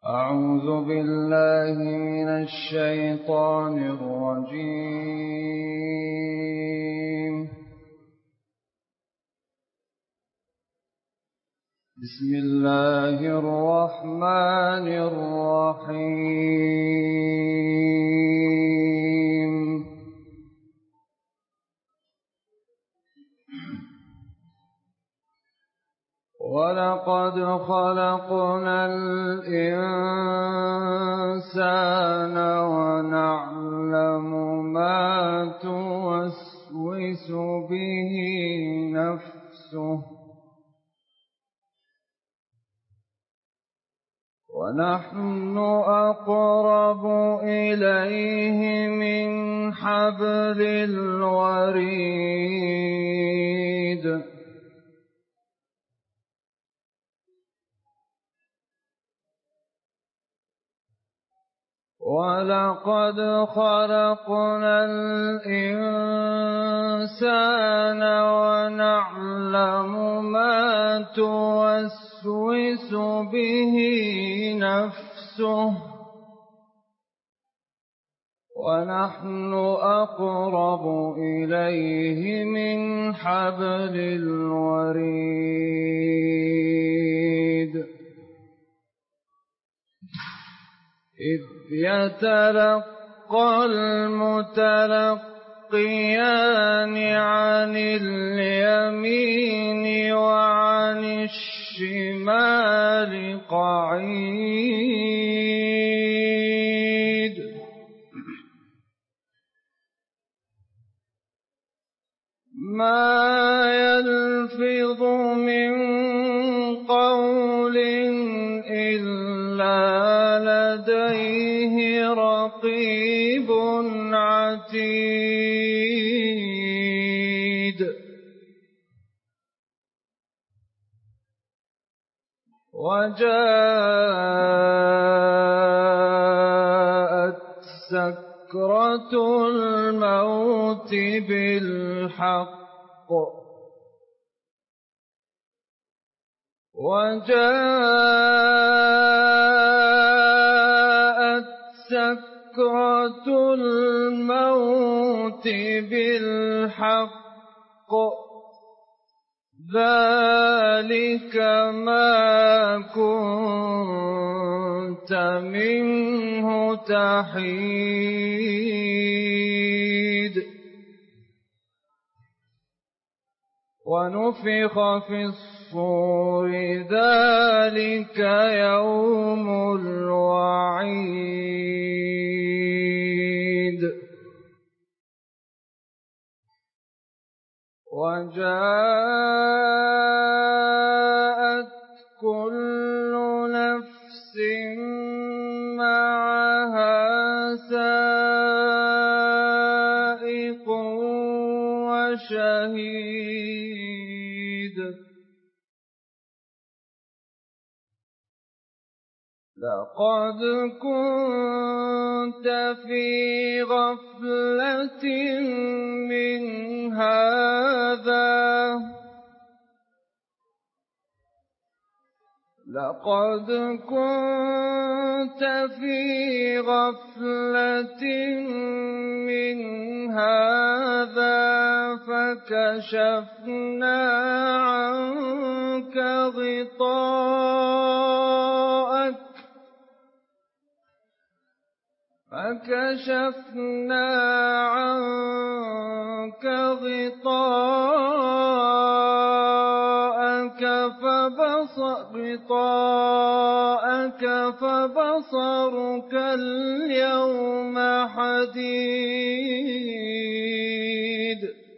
أعوذ بالله من الشيطان الرجيم. بسم الله الرحمن الرحيم. ولقد خلقنا الإنسان ونعلم ما توسوس به نفسه ونحن أقرب إليه من حبل الوريد. ولقد خلقنا الإنسان ونعلم ما توسوس به نفسه ونحن أقرب إليه من حبل الوريد. إذ يتلقى المتلقيان عن اليمين وعن الشمال قعيد. ما يلفظ من قول إلا لديه رقيب عتيد. وجاءت سكرة الموت بالحق سكرة الموت بالحق ذلك ما كنت منه تحيد. ونفخ في الصور ذلك يوم الوعيد. وجاءت كل نفس معها سائق وشهيد. لقد كنت في غفلة من هذا لقد كنت في غفلة من هذا فكشفنا عنك غطاءك فبصرك اليوم حديد.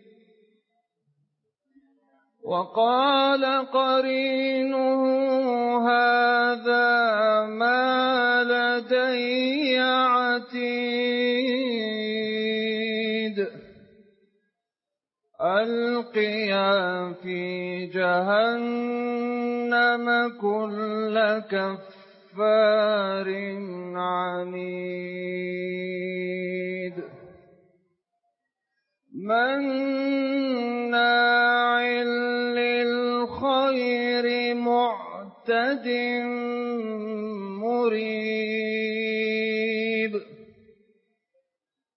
وقال قرينه هذا ما لدي عتيد. ألقيا في جهنم كل كفار عنيد. مناع للخير معتد مريب.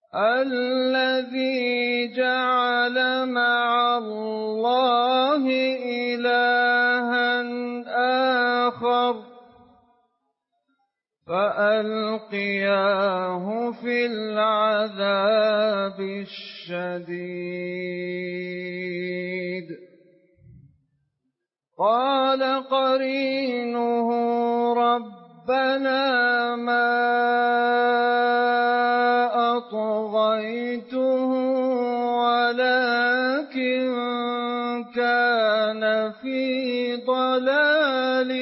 الذي جعل مع الله إلها آخر فألقياه في العذاب الشديد. قال قرينه ربنا ما أطغيته ولكن كان في ضلال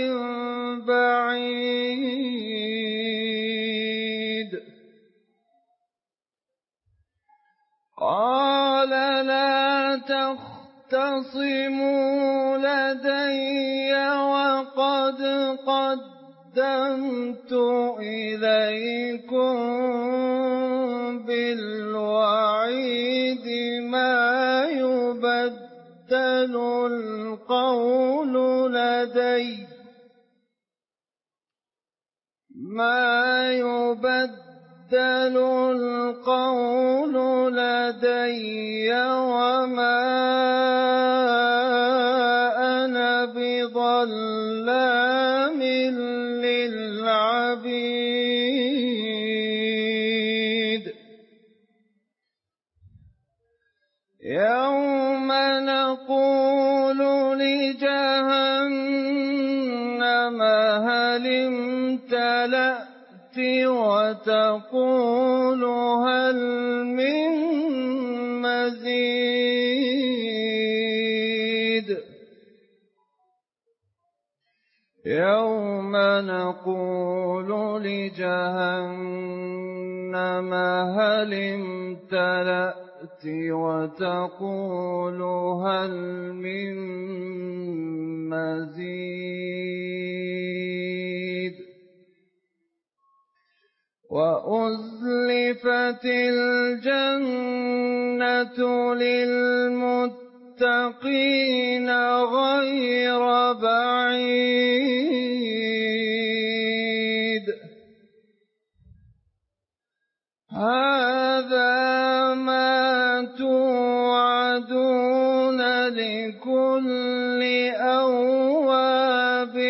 بعيد. قال لا تختصموا لدي وقد قدمت إليكم بالوعيد ما يبدل القول لدي وما أنا بظلام للعبيد. يوم نقول لجهنم هل امتلأت وتقول هل من مزيد. يوم نقول لجهنم هل امتلأت وتقول هل من مزيد. وأزلفت الجنة للمتقين غير بعيد. هذا ما توعدون لكل أواب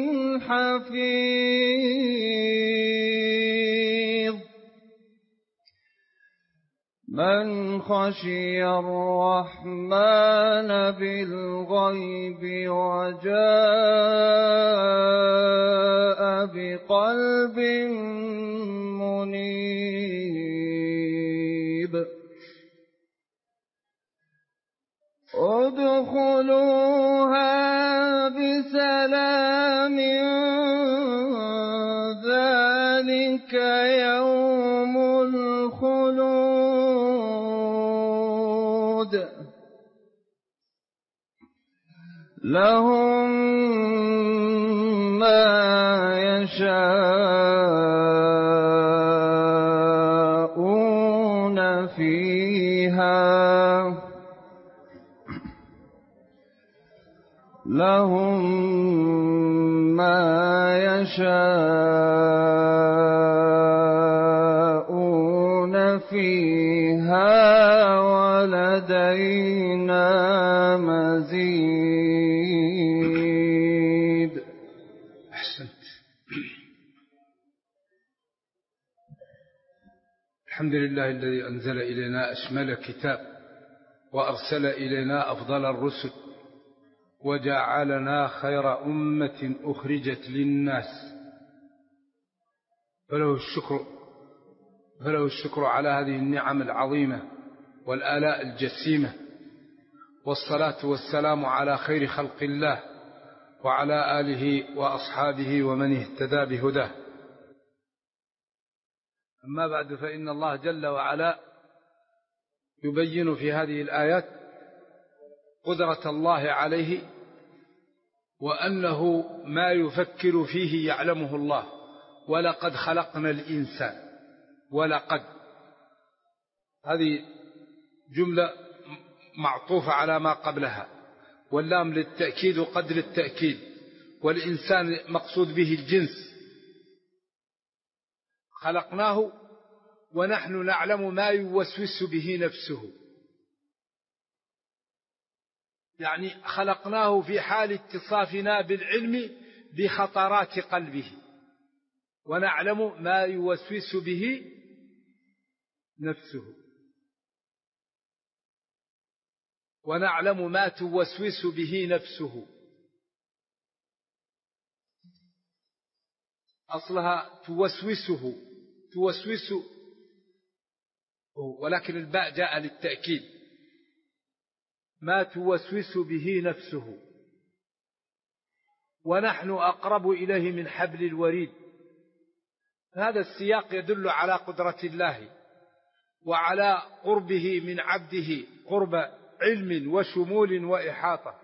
حفيظ. من خشي الرحمن بالغيب وجاء بقلب منيب. ادخلوها بسلام ذلك يوم الخلود. لهم ما يشاءون فيها لهم ما يشاءون فيها ولدينا مزيد. أحسنت. الحمد لله الذي أنزل إلينا أشمل كتاب وأرسل إلينا أفضل الرسل وجعلنا خير أمة أخرجت للناس، فله الشكر على هذه النعم العظيمة والآلاء الجسيمة، والصلاة والسلام على خير خلق الله وعلى آله وأصحابه ومن اهتدى بهداه. أما بعد، فإن الله جل وعلا يبين في هذه الآيات قدرة الله عليه، وأنه ما يفكر فيه يعلمه الله. ولقد خلقنا الإنسان، ولقد هذه جملة معطوفة على ما قبلها، واللام للتأكيد وقدر التأكيد، والإنسان مقصود به الجنس. خلقناه ونحن نعلم ما يوسوس به نفسه، يعني خلقناه في حال اتصافنا بالعلم بخطرات قلبه، ونعلم ما يوسوس به نفسه، ونعلم ما توسوس به نفسه. أصلها توسوس، ولكن الباء جاء للتأكيد، ما توسوس به نفسه. ونحن أقرب إليه من حبل الوريد. هذا السياق يدل على قدرة الله وعلى قربه من عبده قرب علم وشمول وإحاطة،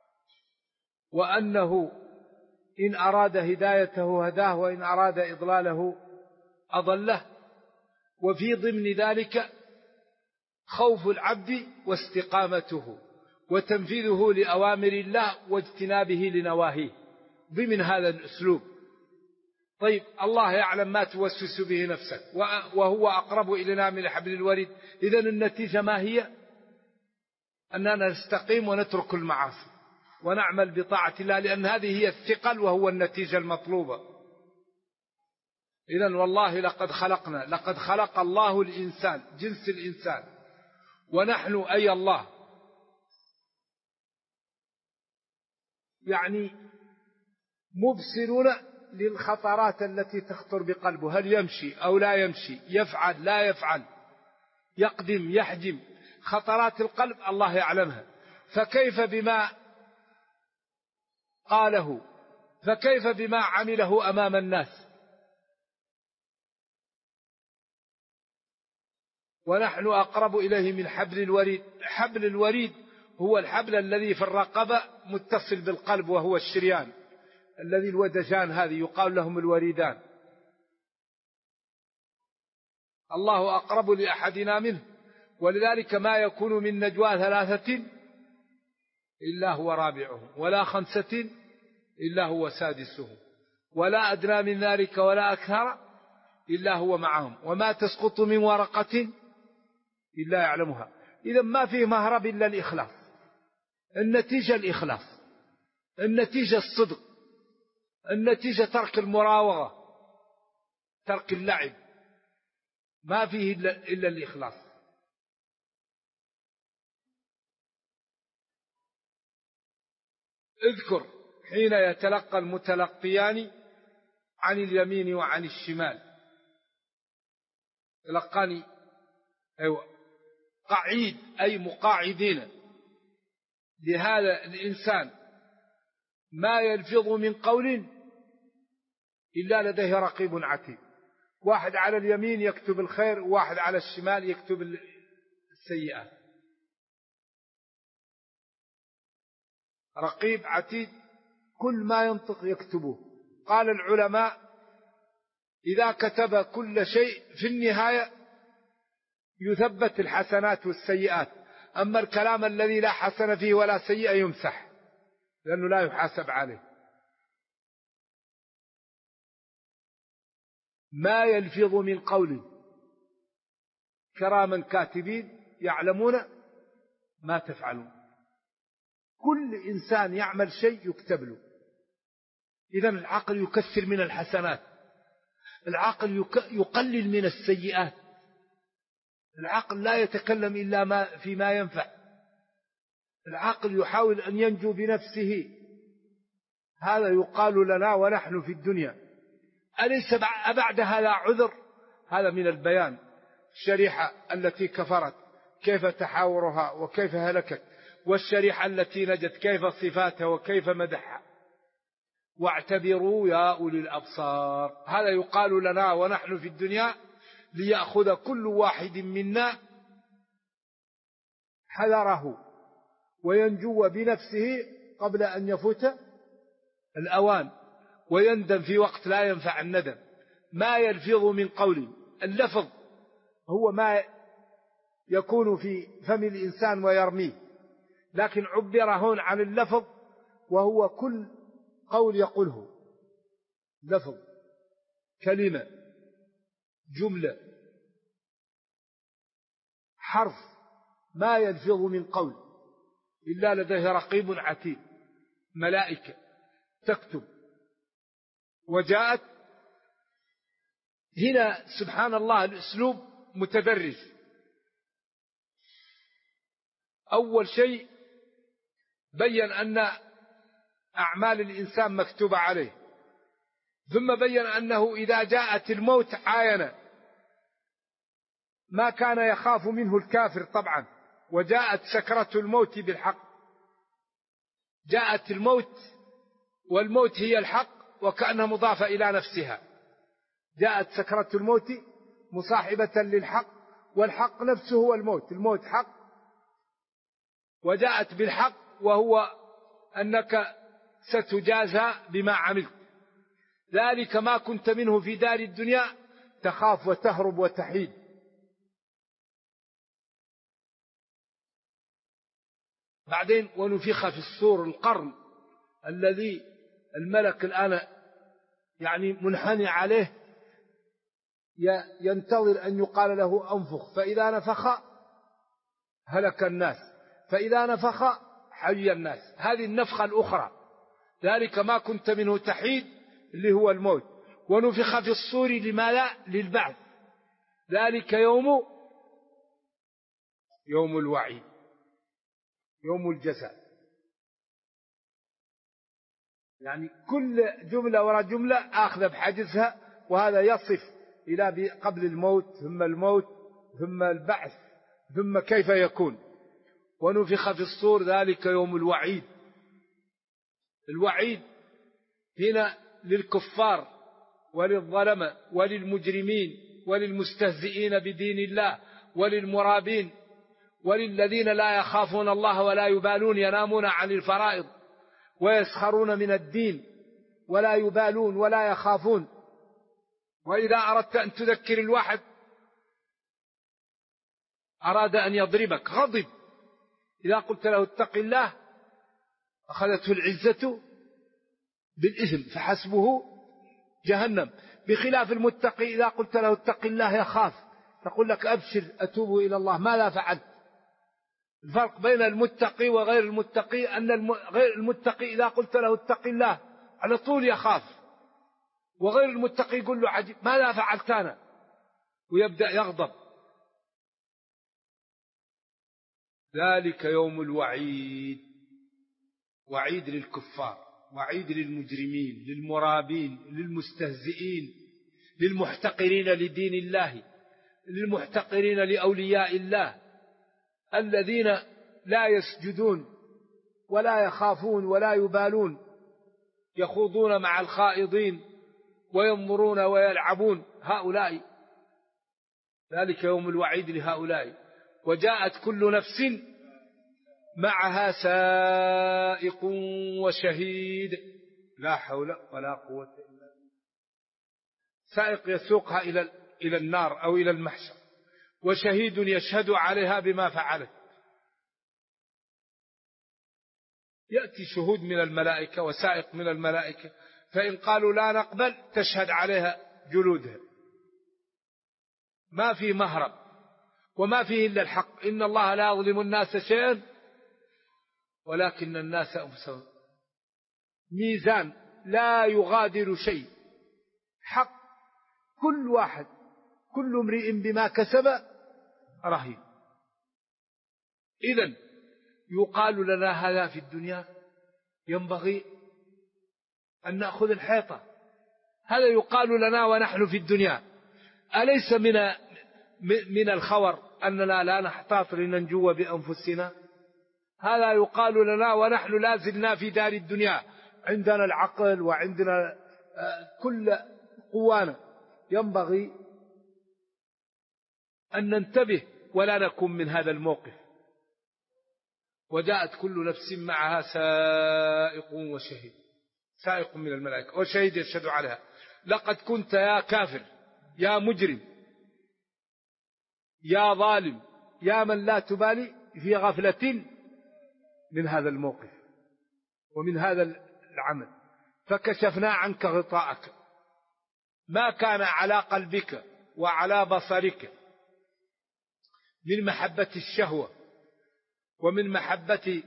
وأنه إن أراد هدايته هداه، وإن أراد إضلاله أضله. وفي ضمن ذلك خوف العبد واستقامته وتنفيذه لأوامر الله واجتنابه لنواهيه ضمن هذا الأسلوب. طيب، الله يعلم ما توسوس به نفسك وهو أقرب إلينا من حبل الوريد. إذن النتيجة ما هي؟ أننا نستقيم ونترك المعاصي ونعمل بطاعة الله، لأن هذه هي الثقل وهو النتيجة المطلوبة. إذن والله لقد خلق الله الإنسان، جنس الإنسان، ونحن أي الله يعني مبصرون للخطرات التي تخطر بقلبه، هل يمشي أو لا يمشي، يفعل لا يفعل، يقدم يحجم، خطرات القلب الله يعلمها. فكيف بما قاله، فكيف بما عمله أمام الناس؟ ونحن أقرب إليه من حبل الوريد. حبل الوريد هو الحبل الذي في الرقبة متصل بالقلب، وهو الشريان الذي الودجان هذه يقال لهم الوريدان. الله أقرب لأحدنا منه، ولذلك ما يكون من نجوى ثلاثة إلا هو رابعهم، ولا خمسة إلا هو سادسهم، ولا أدنى من ذلك ولا أكثر إلا هو معهم، وما تسقط من ورقة إلا يعلمها. إذا ما فيه مهرب إلا الإخلاص. النتيجة الإخلاص، النتيجة الصدق، النتيجة ترك المراوغة، ترك اللعب، ما فيه إلا الإخلاص. اذكر حين يتلقى المتلقيان عن اليمين وعن الشمال. تلقاني قعيد أي مقاعدين لهذا الإنسان، ما يلفظ من قول إلا لديه رقيب عتيد. واحد على اليمين يكتب الخير، وواحد على الشمال يكتب السيئات. رقيب عتيد، كل ما ينطق يكتبه. قال العلماء إذا كتب كل شيء في النهاية يثبت الحسنات والسيئات، أما الكلام الذي لا حسن فيه ولا سيئة يمسح لأنه لا يحاسب عليه. ما يلفظ من قول، كراما كاتبين يعلمون ما تفعلون. كل إنسان يعمل شيء يكتب له. إذن العقل يكثر من الحسنات، العقل يقلل من السيئات، العقل لا يتكلم إلا فيما ينفع، العقل يحاول أن ينجو بنفسه. هذا يقال لنا ونحن في الدنيا. أليس بعد هذا عذر؟ هذا من البيان. الشريحة التي كفرت كيف تحاورها وكيف هلكت، والشريحة التي نجت كيف صفاتها وكيف مدحها. واعتبروا يا أولي الأبصار. هذا يقال لنا ونحن في الدنيا ليأخذ كل واحد منا حذره وينجو بنفسه قبل أن يفوت الأوان، ويندم في وقت لا ينفع الندم. ما يلفظ من قول، اللفظ هو ما يكون في فم الإنسان ويرميه، لكن عبر هون عن اللفظ وهو كل قول يقوله. لفظ، كلمة، جملة، حرف ما يلفظ من قول إلا لديه رقيب عتيد، ملائكة تكتب. وجاءت هنا سبحان الله الأسلوب متدرج. أول شيء بيّن أن أعمال الإنسان مكتوبة عليه، ثم بيّن أنه إذا جاءت الموت عاين ما كان يخاف منه الكافر طبعا. وجاءت سكرة الموت بالحق، جاءت الموت والموت هي الحق وكأنها مضافة إلى نفسها. جاءت سكرة الموت مصاحبة للحق، والحق نفسه هو الموت، الموت حق. وجاءت بالحق وهو أنك ستجازى بما عملت، ذلك ما كنت منه في دار الدنيا تخاف وتهرب وتحيد. بعدين ونفخ في الصور، القرن الذي الملك الآن يعني منحني عليه ينتظر أن يقال له أنفخ، فإذا نفخ هلك الناس، فإذا نفخ حي الناس. هذه النفخة الأخرى، ذلك ما كنت منه تحيد اللي هو الموت. ونفخ في الصور لماذا؟ للبعث، ذلك يوم الوعيد، يوم الجزاء. يعني كل جملة وراء جملة آخذ بحاجزها، وهذا يصف إلى قبل الموت ثم الموت ثم البعث ثم كيف يكون. ونفخ في الصور ذلك يوم الوعيد. الوعيد هنا للكفار وللظلمة وللمجرمين وللمستهزئين بدين الله وللمرابين وللذين لا يخافون الله ولا يبالون، ينامون عن الفرائض ويسخرون من الدين ولا يبالون ولا يخافون. وإذا أردت أن تذكر الواحد أراد أن يضربك غضب، إذا قلت له اتق الله أخذته العزة بالإثم فحسبه جهنم. بخلاف المتقي إذا قلت له اتق الله يخاف، تقول لك أبشر أتوب إلى الله. ماذا فعلت؟ الفرق بين المتقي وغير المتقي أن غير المتقي إذا قلت له اتق الله على طول يخاف، وغير المتقي يقول له عجيب ماذا فعلت أنا، ويبدأ يغضب. ذلك يوم الوعيد، وعيد للكفار، وعيد للمجرمين، للمرابين، للمستهزئين، للمحتقرين لدين الله، للمحتقرين لأولياء الله، الذين لا يسجدون ولا يخافون ولا يبالون، يخوضون مع الخائضين وينظرون ويلعبون. هؤلاء ذلك يوم الوعيد لهؤلاء. وجاءت كل نفس معها سائق وشهيد، لا حول ولا قوة إلا بالله. سائق يسوقها إلى النار أو إلى المحشر، وشهيد يشهد عليها بما فعلت. يأتي شهود من الملائكة وسائق من الملائكة، فإن قالوا لا نقبل تشهد عليها جلودها. ما في مهرب وما فيه إلا الحق. إن الله لا يظلم الناس شيئا ولكن الناس أنفسهم. ميزان لا يغادر شيء، حق، كل واحد كل امرئ بما كسب رهين. إذن يقال لنا هذا في الدنيا ينبغي أن نأخذ الحيطة. هذا يقال لنا ونحن في الدنيا. أليس من الخور أننا لا نحتاط لننجو بأنفسنا؟ هذا يقال لنا ونحن لا زلنا في دار الدنيا، عندنا العقل وعندنا كل قوانا. ينبغي أن ننتبه ولا نكون من هذا الموقف. وجاءت كل نفس معها سائق وشهيد، سائق من الملائكة وشهيد يشهد عليها. لقد كنت يا كافر يا مجرم يا ظالم يا من لا تبالي في غفلة من هذا الموقف ومن هذا العمل، فكشفنا عنك غطاءك، ما كان على قلبك وعلى بصرك من محبة الشهوة ومن محبة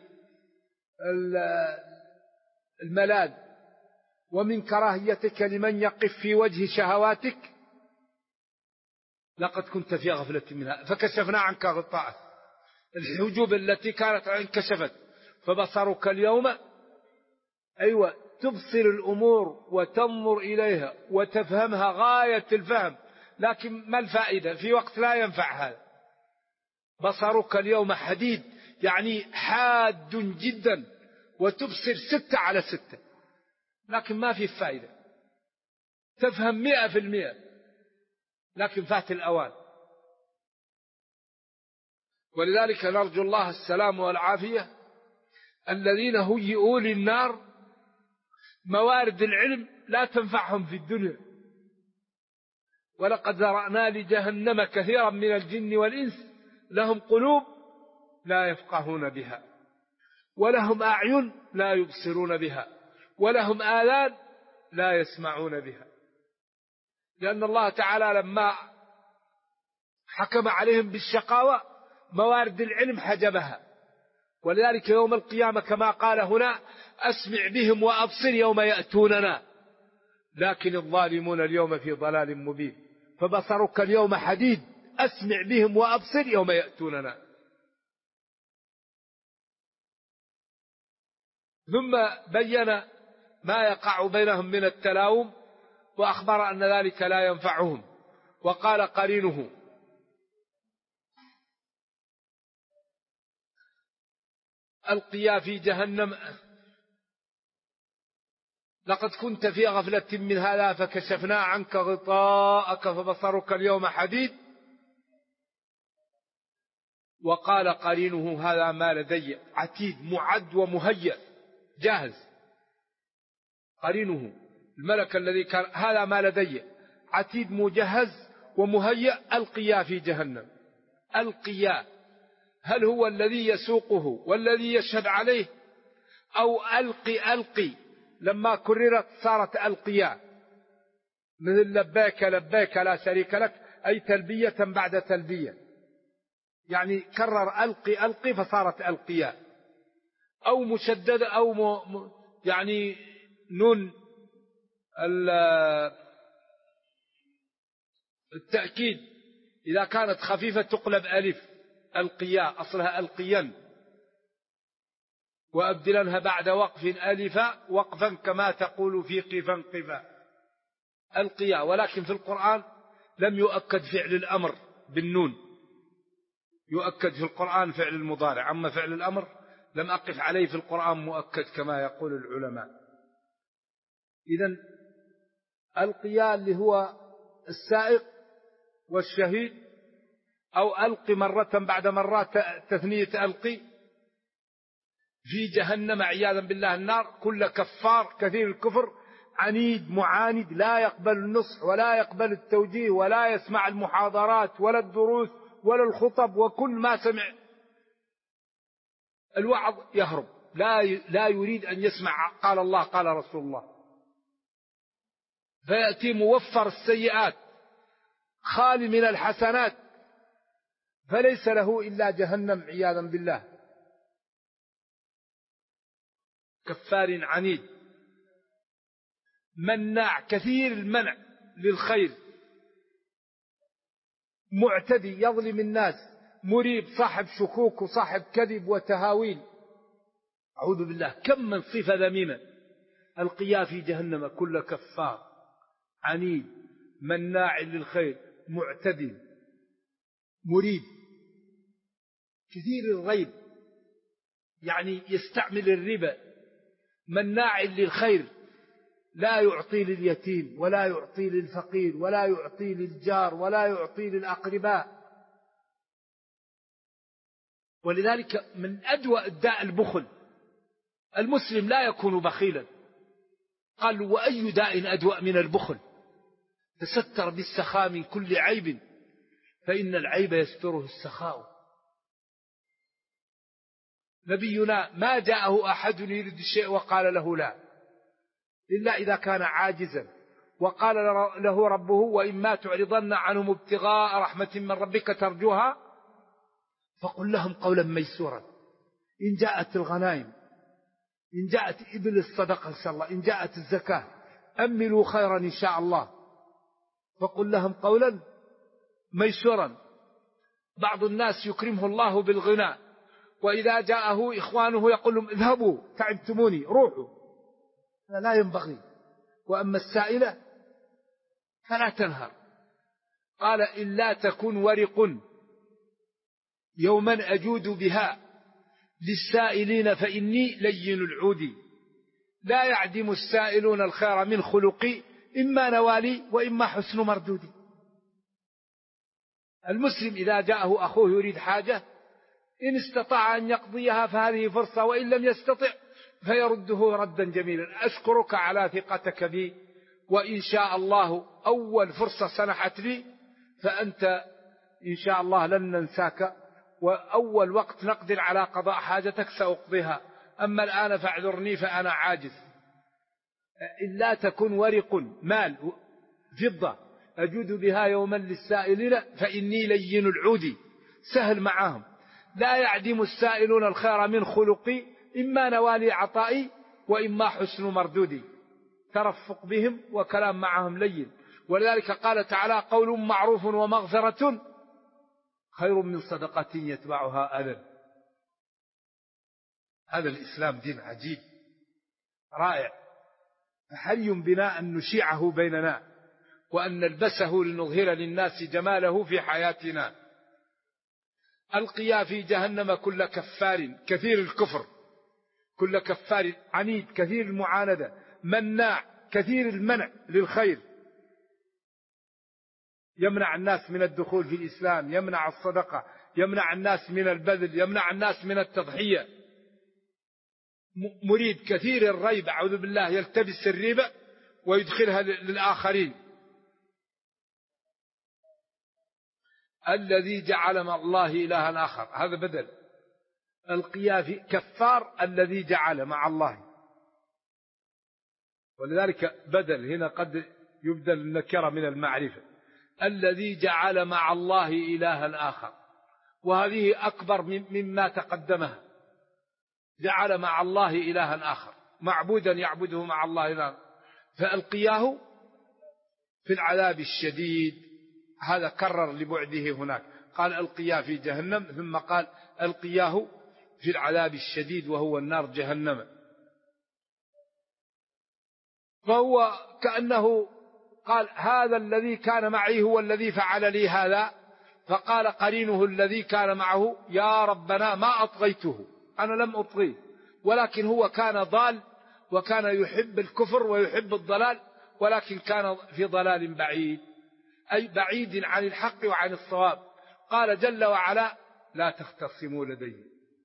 الملاذ ومن كراهيتك لمن يقف في وجه شهواتك لقد كنت في غفلة منها فكشفنا عنك غطاءك. الحجوب التي كانت انكشفت فبصرك اليوم تبصر الأمور وتنظر إليها وتفهمها غاية الفهم، لكن ما الفائدة في وقت لا ينفع هذا. بصرك اليوم حديد يعني حاد جدا وتبصر 6/6، لكن ما في فائدة. تفهم 100% لكن فات الأوان. ولذلك نرجو الله السلام والعافية. الذين هيئوا للنار موارد العلم لا تنفعهم في الدنيا. ولقد ذرأنا لجهنم كثيرا من الجن والإنس لهم قلوب لا يفقهون بها ولهم أعين لا يبصرون بها ولهم آذان لا يسمعون بها. لأن الله تعالى لما حكم عليهم بالشقاوة موارد العلم حجبها. ولذلك يوم القيامة كما قال هنا أسمع بهم وأبصر يوم يأتوننا لكن الظالمون اليوم في ضلال مبين. فبصرك اليوم حديد أسمع بهم وأبصر يوم يأتوننا. ثم بين ما يقع بينهم من التلاوم وأخبر أن ذلك لا ينفعهم. وقال قرينه ألقيا في جهنم لقد كنت في غفلة من هذا فكشفنا عنك غطاءك فبصرك اليوم حديد. وقال قرينه هذا ما لدي عتيد معد ومهيأ جاهز. قرينه الملك الذي كان هذا ما لدي عتيد مجهز ومهيأ ألقيا في جهنم. ألقيا هل هو الذي يسوقه والذي يشهد عليه أو ألقي لما كررت صارت ألقيا مثل لبيك لبيك لا شريك لك أي تلبية بعد تلبية، يعني كرر ألقي فصارت ألقيا. أو مشددة أو يعني نون التأكيد إذا كانت خفيفة تقلب ألف ألقيا أصلها ألقيا وأبدلنها بعد وقف ألفا وقفا كما تقول في قفا قفا ألقيا. ولكن في القرآن لم يؤكد فعل الأمر بالنون، يؤكد في القرآن فعل المضارع. أما فعل الأمر لم أقف عليه في القرآن مؤكد كما يقول العلماء. إذن ألقيا اللي هو السائق والشهيد أو ألقي مرة بعد مرات تثنية ألقي في جهنم عياذا بالله النار. كل كفار كثير الكفر عنيد معاند لا يقبل النصح ولا يقبل التوجيه ولا يسمع المحاضرات ولا الدروس ولا الخطب، وكل ما سمع الوعظ يهرب لا يريد أن يسمع قال الله قال رسول الله. فيأتي موفر السيئات خالي من الحسنات فليس له إلا جهنم عياذا بالله. كفار عنيد مناع كثير المنع للخير معتدي يظلم الناس مريب صاحب شكوك وصاحب كذب وتهاويل. أعوذ بالله كم من صفة ذميمة. ألقيا في جهنم كل كفار عنيد مناع للخير معتدي مريب كثير الغيب يعني يستعمل الربا مناع للخير لا يعطي لليتيم ولا يعطي للفقير ولا يعطي للجار ولا يعطي للأقرباء. ولذلك من أدوأ الداء البخل. المسلم لا يكون بخيلا. قال وأي داء أدوأ من البخل؟ تستر بالسخاء من كل عيب فإن العيب يستره السخاء. نبينا ما جاءه أحد يريد الشيء وقال له لا إلا إذا كان عاجزا. وقال له ربه وإما تعرضن عنهم ابتغاء رحمة من ربك ترجوها فقل لهم قولا ميسورا. إن جاءت الغنائم، إن جاءت إبل الصدقة إن شاء الله، إن جاءت الزكاة، أملوا خيرا إن شاء الله، فقل لهم قولا ميسورا. بعض الناس يكرمه الله بالغنى، وإذا جاءه إخوانه يقول لهم اذهبوا تعبتموني روحوا، لا ينبغي. وأما السائلة فلا تنهر. قال إلا تكن ورق يوما أجود بها للسائلين فإني لين العود. لا يعدم السائلون الخير من خلقي، إما نوالي وإما حسن مردودي. المسلم إذا جاءه أخوه يريد حاجة إن استطاع أن يقضيها فهذه فرصة، وإن لم يستطع فيرده ردا جميلا. أشكرك على ثقتك بي، وإن شاء الله أول فرصة سنحت لي فأنت إن شاء الله لن ننساك، وأول وقت نقدر على قضاء حاجتك سأقضيها، أما الآن فاعذرني فأنا عاجز. إلا تكن ورق مال فضة أجود بها يوما للسائلين فإني لين العود، سهل معهم. لا يعدم السائلون الخير من خلقي، إما نوالي عطائي وإما حسن مردودي. ترفق بهم وكلام معهم لين. ولذلك قال تعالى قول معروف ومغفرة خير من صدقة يتبعها أذى. هذا الإسلام دين عجيب رائع، فحري بنا أن نشيعه بيننا وأن نلبسه لنظهر للناس جماله في حياتنا. ألقيا في جهنم كل كفار كثير الكفر، كل كفار عنيد كثير المعاندة، مناع كثير المنع للخير، يمنع الناس من الدخول في الإسلام، يمنع الصدقة، يمنع الناس من البذل، يمنع الناس من التضحية، مريد كثير الريب، أعوذ بالله، يلتبس الريبة ويدخلها للآخرين. الذي جعل مع الله إلها آخر، هذا بدل. القيا في كفار الذي جعل مع الله، ولذلك بدل هنا قد يبدل النكرة من المعرفة. الذي جعل مع الله إلها آخر، وهذه أكبر مما تقدمها. جعل مع الله إلها آخر، معبودا يعبده مع الله إلها، فألقياه في العذاب الشديد. هذا كرر لبعده هناك، قال ألقياه في جهنم، ثم قال ألقياه في العذاب الشديد وهو النار جهنم. فهو كأنه قال هذا الذي كان معي هو الذي فعل لي هذا. فقال قرينه الذي كان معه يا ربنا ما أطغيته، أنا لم أطغيه، ولكن هو كان ضال وكان يحب الكفر ويحب الضلال، ولكن كان في ضلال بعيد، أي بعيد عن الحق وعن الصواب. قال جل وعلا لا تختصموا لدي.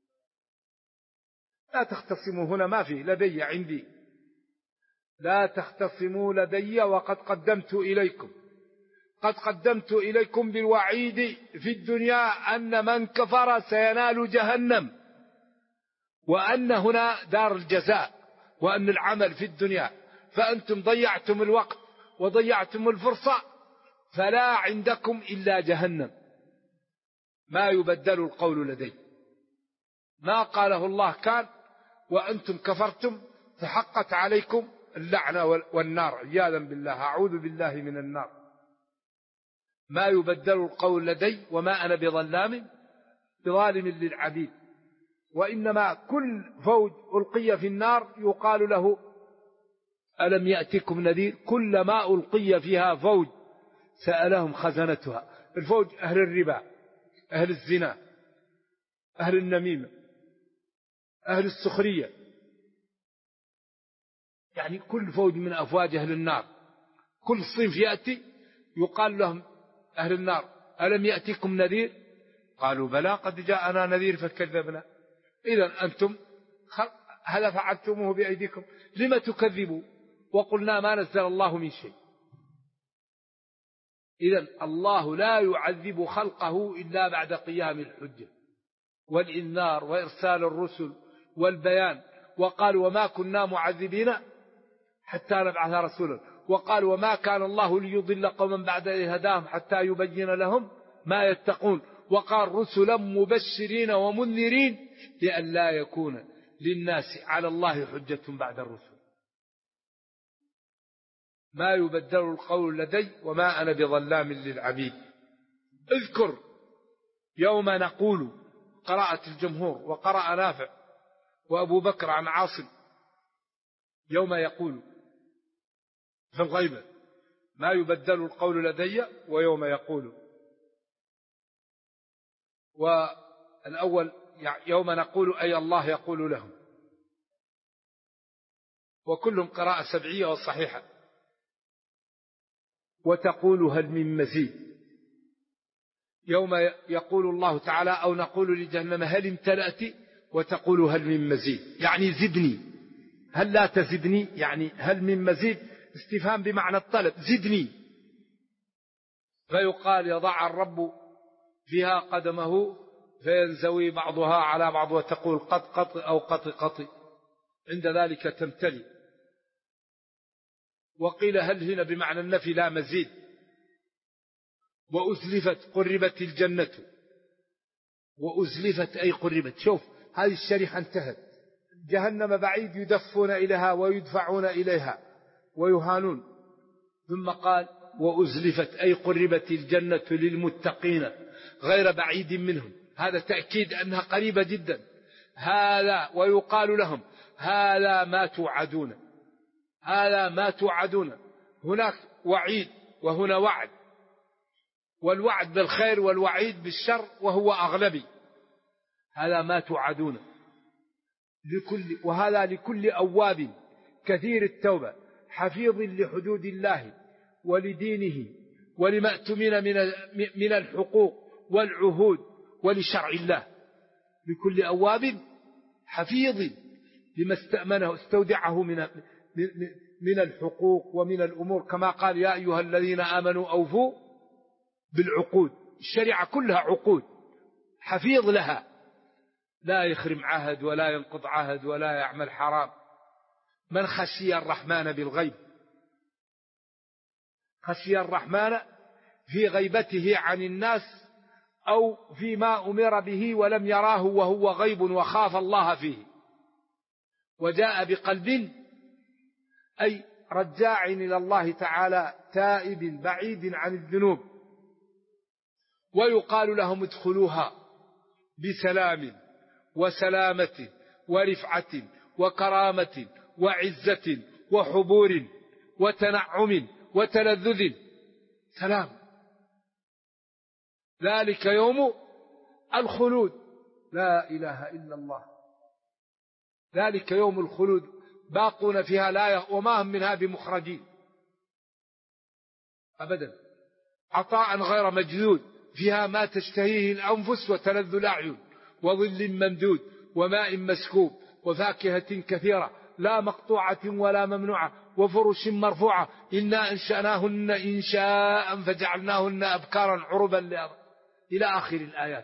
لا تختصموا هنا ما فيه لدي، عندي. لا تختصموا لدي وقد قدمت إليكم، قد قدمت إليكم بالوعيد في الدنيا أن من كفر سينال جهنم، وأن هنا دار الجزاء، وأن العمل في الدنيا. فأنتم ضيعتم الوقت وضيعتم الفرصة، فلا عندكم إلا جهنم. ما يبدل القول لدي، ما قاله الله كان، وأنتم كفرتم فحقت عليكم اللعنة والنار عياذا بالله، أعوذ بالله من النار. ما يبدل القول لدي وما أنا بظالم للعبيد. وإنما كل فوج ألقي في النار يقال له ألم يأتكم نذير. كلما ألقي فيها فوج سألهم خزنتها. الفوج أهل الربا، أهل الزنا، أهل النميمة، أهل السخرية، يعني كل فوج من أفواج أهل النار. كل صنف يأتي يقال لهم أهل النار ألم يأتكم نذير؟ قالوا بلى قد جاءنا نذير فكذبنا. إذن أنتم هذا فعلتموه بأيديكم، لما تكذبوا وقلنا ما نزل الله من شيء. إذن الله لا يعذب خلقه إلا بعد قيام الحجة والإنذار وإرسال الرسل والبيان. وقال وما كنا معذبين حتى نبعث رسولا. وقال وما كان الله ليضل قوما بعد إذ هداهم حتى يبين لهم ما يتقون. وقال رسلا مبشرين ومنذرين لئلا يكون للناس على الله حجة بعد الرسل. ما يبدل القول لدي وما أنا بظلام للعبيد. اذكر يوم نقول، قراءة الجمهور وقرأ نافع وأبو بكر عن عاصم، يوم يقول في الغيبة ما يبدل القول لدي ويوم يقول. والأول يوم نقول أي الله يقول لهم، وكل قراءة سبعية والصحيحة. وتقول هل من مزيد، يوم يقول الله تعالى أو نقول لجهنم هل امتلأت وتقول هل من مزيد، يعني زدني، هل لا تزدني، يعني هل من مزيد استفهام بمعنى الطلب، زدني. فيقال يضع الرب فيها قدمه فينزوي بعضها على بعض وتقول قط قط أو قط قط، عند ذلك تمتلئ. وقيل هل هنا بمعنى النفي لا مزيد. وأزلفت قربت الجنة، وأزلفت أي قربت. شوف هذه الشريحة انتهت، جهنم بعيد يدفون إليها ويدفعون إليها ويهانون، ثم قال وأزلفت أي قربت الجنة للمتقين غير بعيد منهم. هذا تأكيد أنها قريبة جدا. هذا ويقال لهم هذا ما توعدون، هذا ما توعدون. هناك وعيد وهنا وعد، والوعد بالخير والوعيد بالشر وهو أغلبي. هذا ما توعدون وهذا لكل أواب كثير التوبة حفيظ لحدود الله ولدينه ولما اؤتمن من الحقوق والعهود ولشرع الله. لكل أواب حفيظ لما استأمنه استودعه من الحقوق ومن الأمور، كما قال يا أيها الذين آمنوا أوفوا بالعقود. الشريعة كلها عقود، حفيظ لها، لا يخرم عهد ولا ينقض عهد ولا يعمل حرام. من خشي الرحمن بالغيب، خشي الرحمن في غيبته عن الناس أو فيما أمر به ولم يراه وهو غيب وخاف الله فيه، وجاء بقلب أي رجاع إلى الله تعالى تائب بعيد عن الذنوب. ويقال لهم ادخلوها بسلام وسلامة ورفعة وكرامة وعزة وحبور وتنعم وتلذذ. سلام، ذلك يوم الخلود، لا إله إلا الله. ذلك يوم الخلود، باقون فيها لا وما هم منها بمخرجين أبدا. عطاء غير مجدود، فيها ما تشتهيه الأنفس وتلذ الأعين، وظل ممدود وماء مسكوب وفاكهة كثيرة لا مقطوعة ولا ممنوعة وفرش مرفوعة إنا أنشأناهن إنشاء فجعلناهن أبكارا عربا إلى آخر الآيات.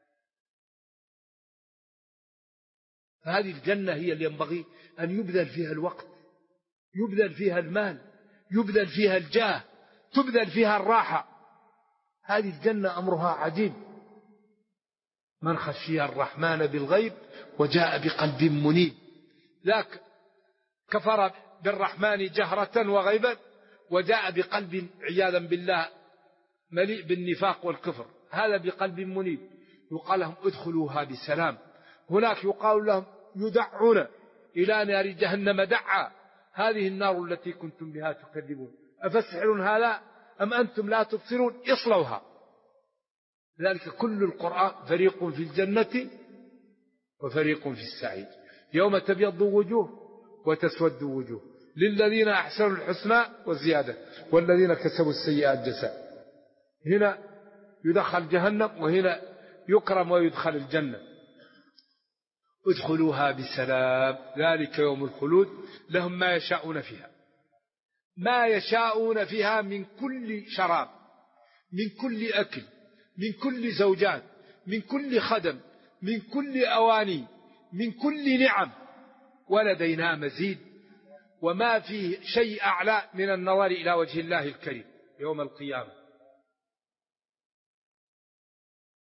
فهذه الجنة هي اللي ينبغي أن يبذل فيها الوقت، يبذل فيها المال، يبذل فيها الجاه، تبذل فيها الراحة. هذه الجنة أمرها عجيب. من خشي الرحمن بالغيب وجاء بقلب منيب. ذاك كفر بالرحمن جهرة وغيبا وجاء بقلب عياذا بالله مليء بالنفاق والكفر، هذا بقلب منيب. يقال لهم ادخلوها بسلام. هناك يقال لهم يدعون إلى نار جهنم دعا، هذه النار التي كنتم بها تكذبون أفسحر هذا أم أنتم لا تبصرون اصلوها. لذلك كل القرآن فريق في الجنة وفريق في السعير. يوم تبيض وجوه وتسود وجوه، للذين أحسنوا الحسنى والزيادة والذين كسبوا السيئات جزاء. هنا يدخل جهنم وهنا يكرم ويدخل الجنة. ادخلوها بسلام، ذلك يوم الخلود، لهم ما يشاءون فيها، ما يشاءون فيها من كل شراب، من كل أكل، من كل زوجات، من كل خدم، من كل أواني، من كل نعم، ولدينا مزيد. وما فيه شيء أعلى من النظر إلى وجه الله الكريم يوم القيامة.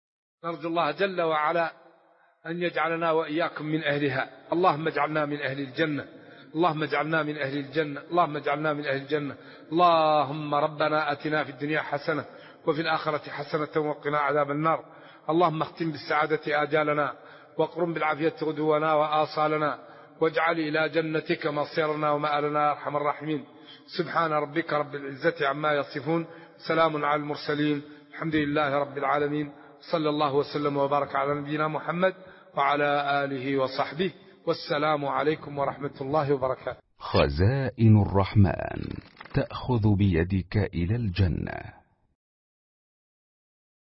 نرجو الله جل وعلا أن يجعلنا وإياكم من أهلها. اللهم اجعلنا من أهل الجنة، اللهم اجعلنا من أهل الجنة، اللهم اجعلنا من أهل الجنة. اللهم ربنا أتنا في الدنيا حسنة وفي الآخرة حسنة وقنا عذاب النار. اللهم اختم بالسعادة آجالنا واقرم بالعافية غدونا وآصالنا، واجعل إلى جنتك مصيرنا ومآلنا يا أرحم الراحمين. سبحان ربك رب العزة عما يصفون، سلام على المرسلين، الحمد لله رب العالمين. صلى الله وسلم وبارك على نبينا محمد وعلى آله وصحبه، والسلام عليكم ورحمة الله وبركاته. خزائن الرحمن تأخذ بيدك إلى الجنة.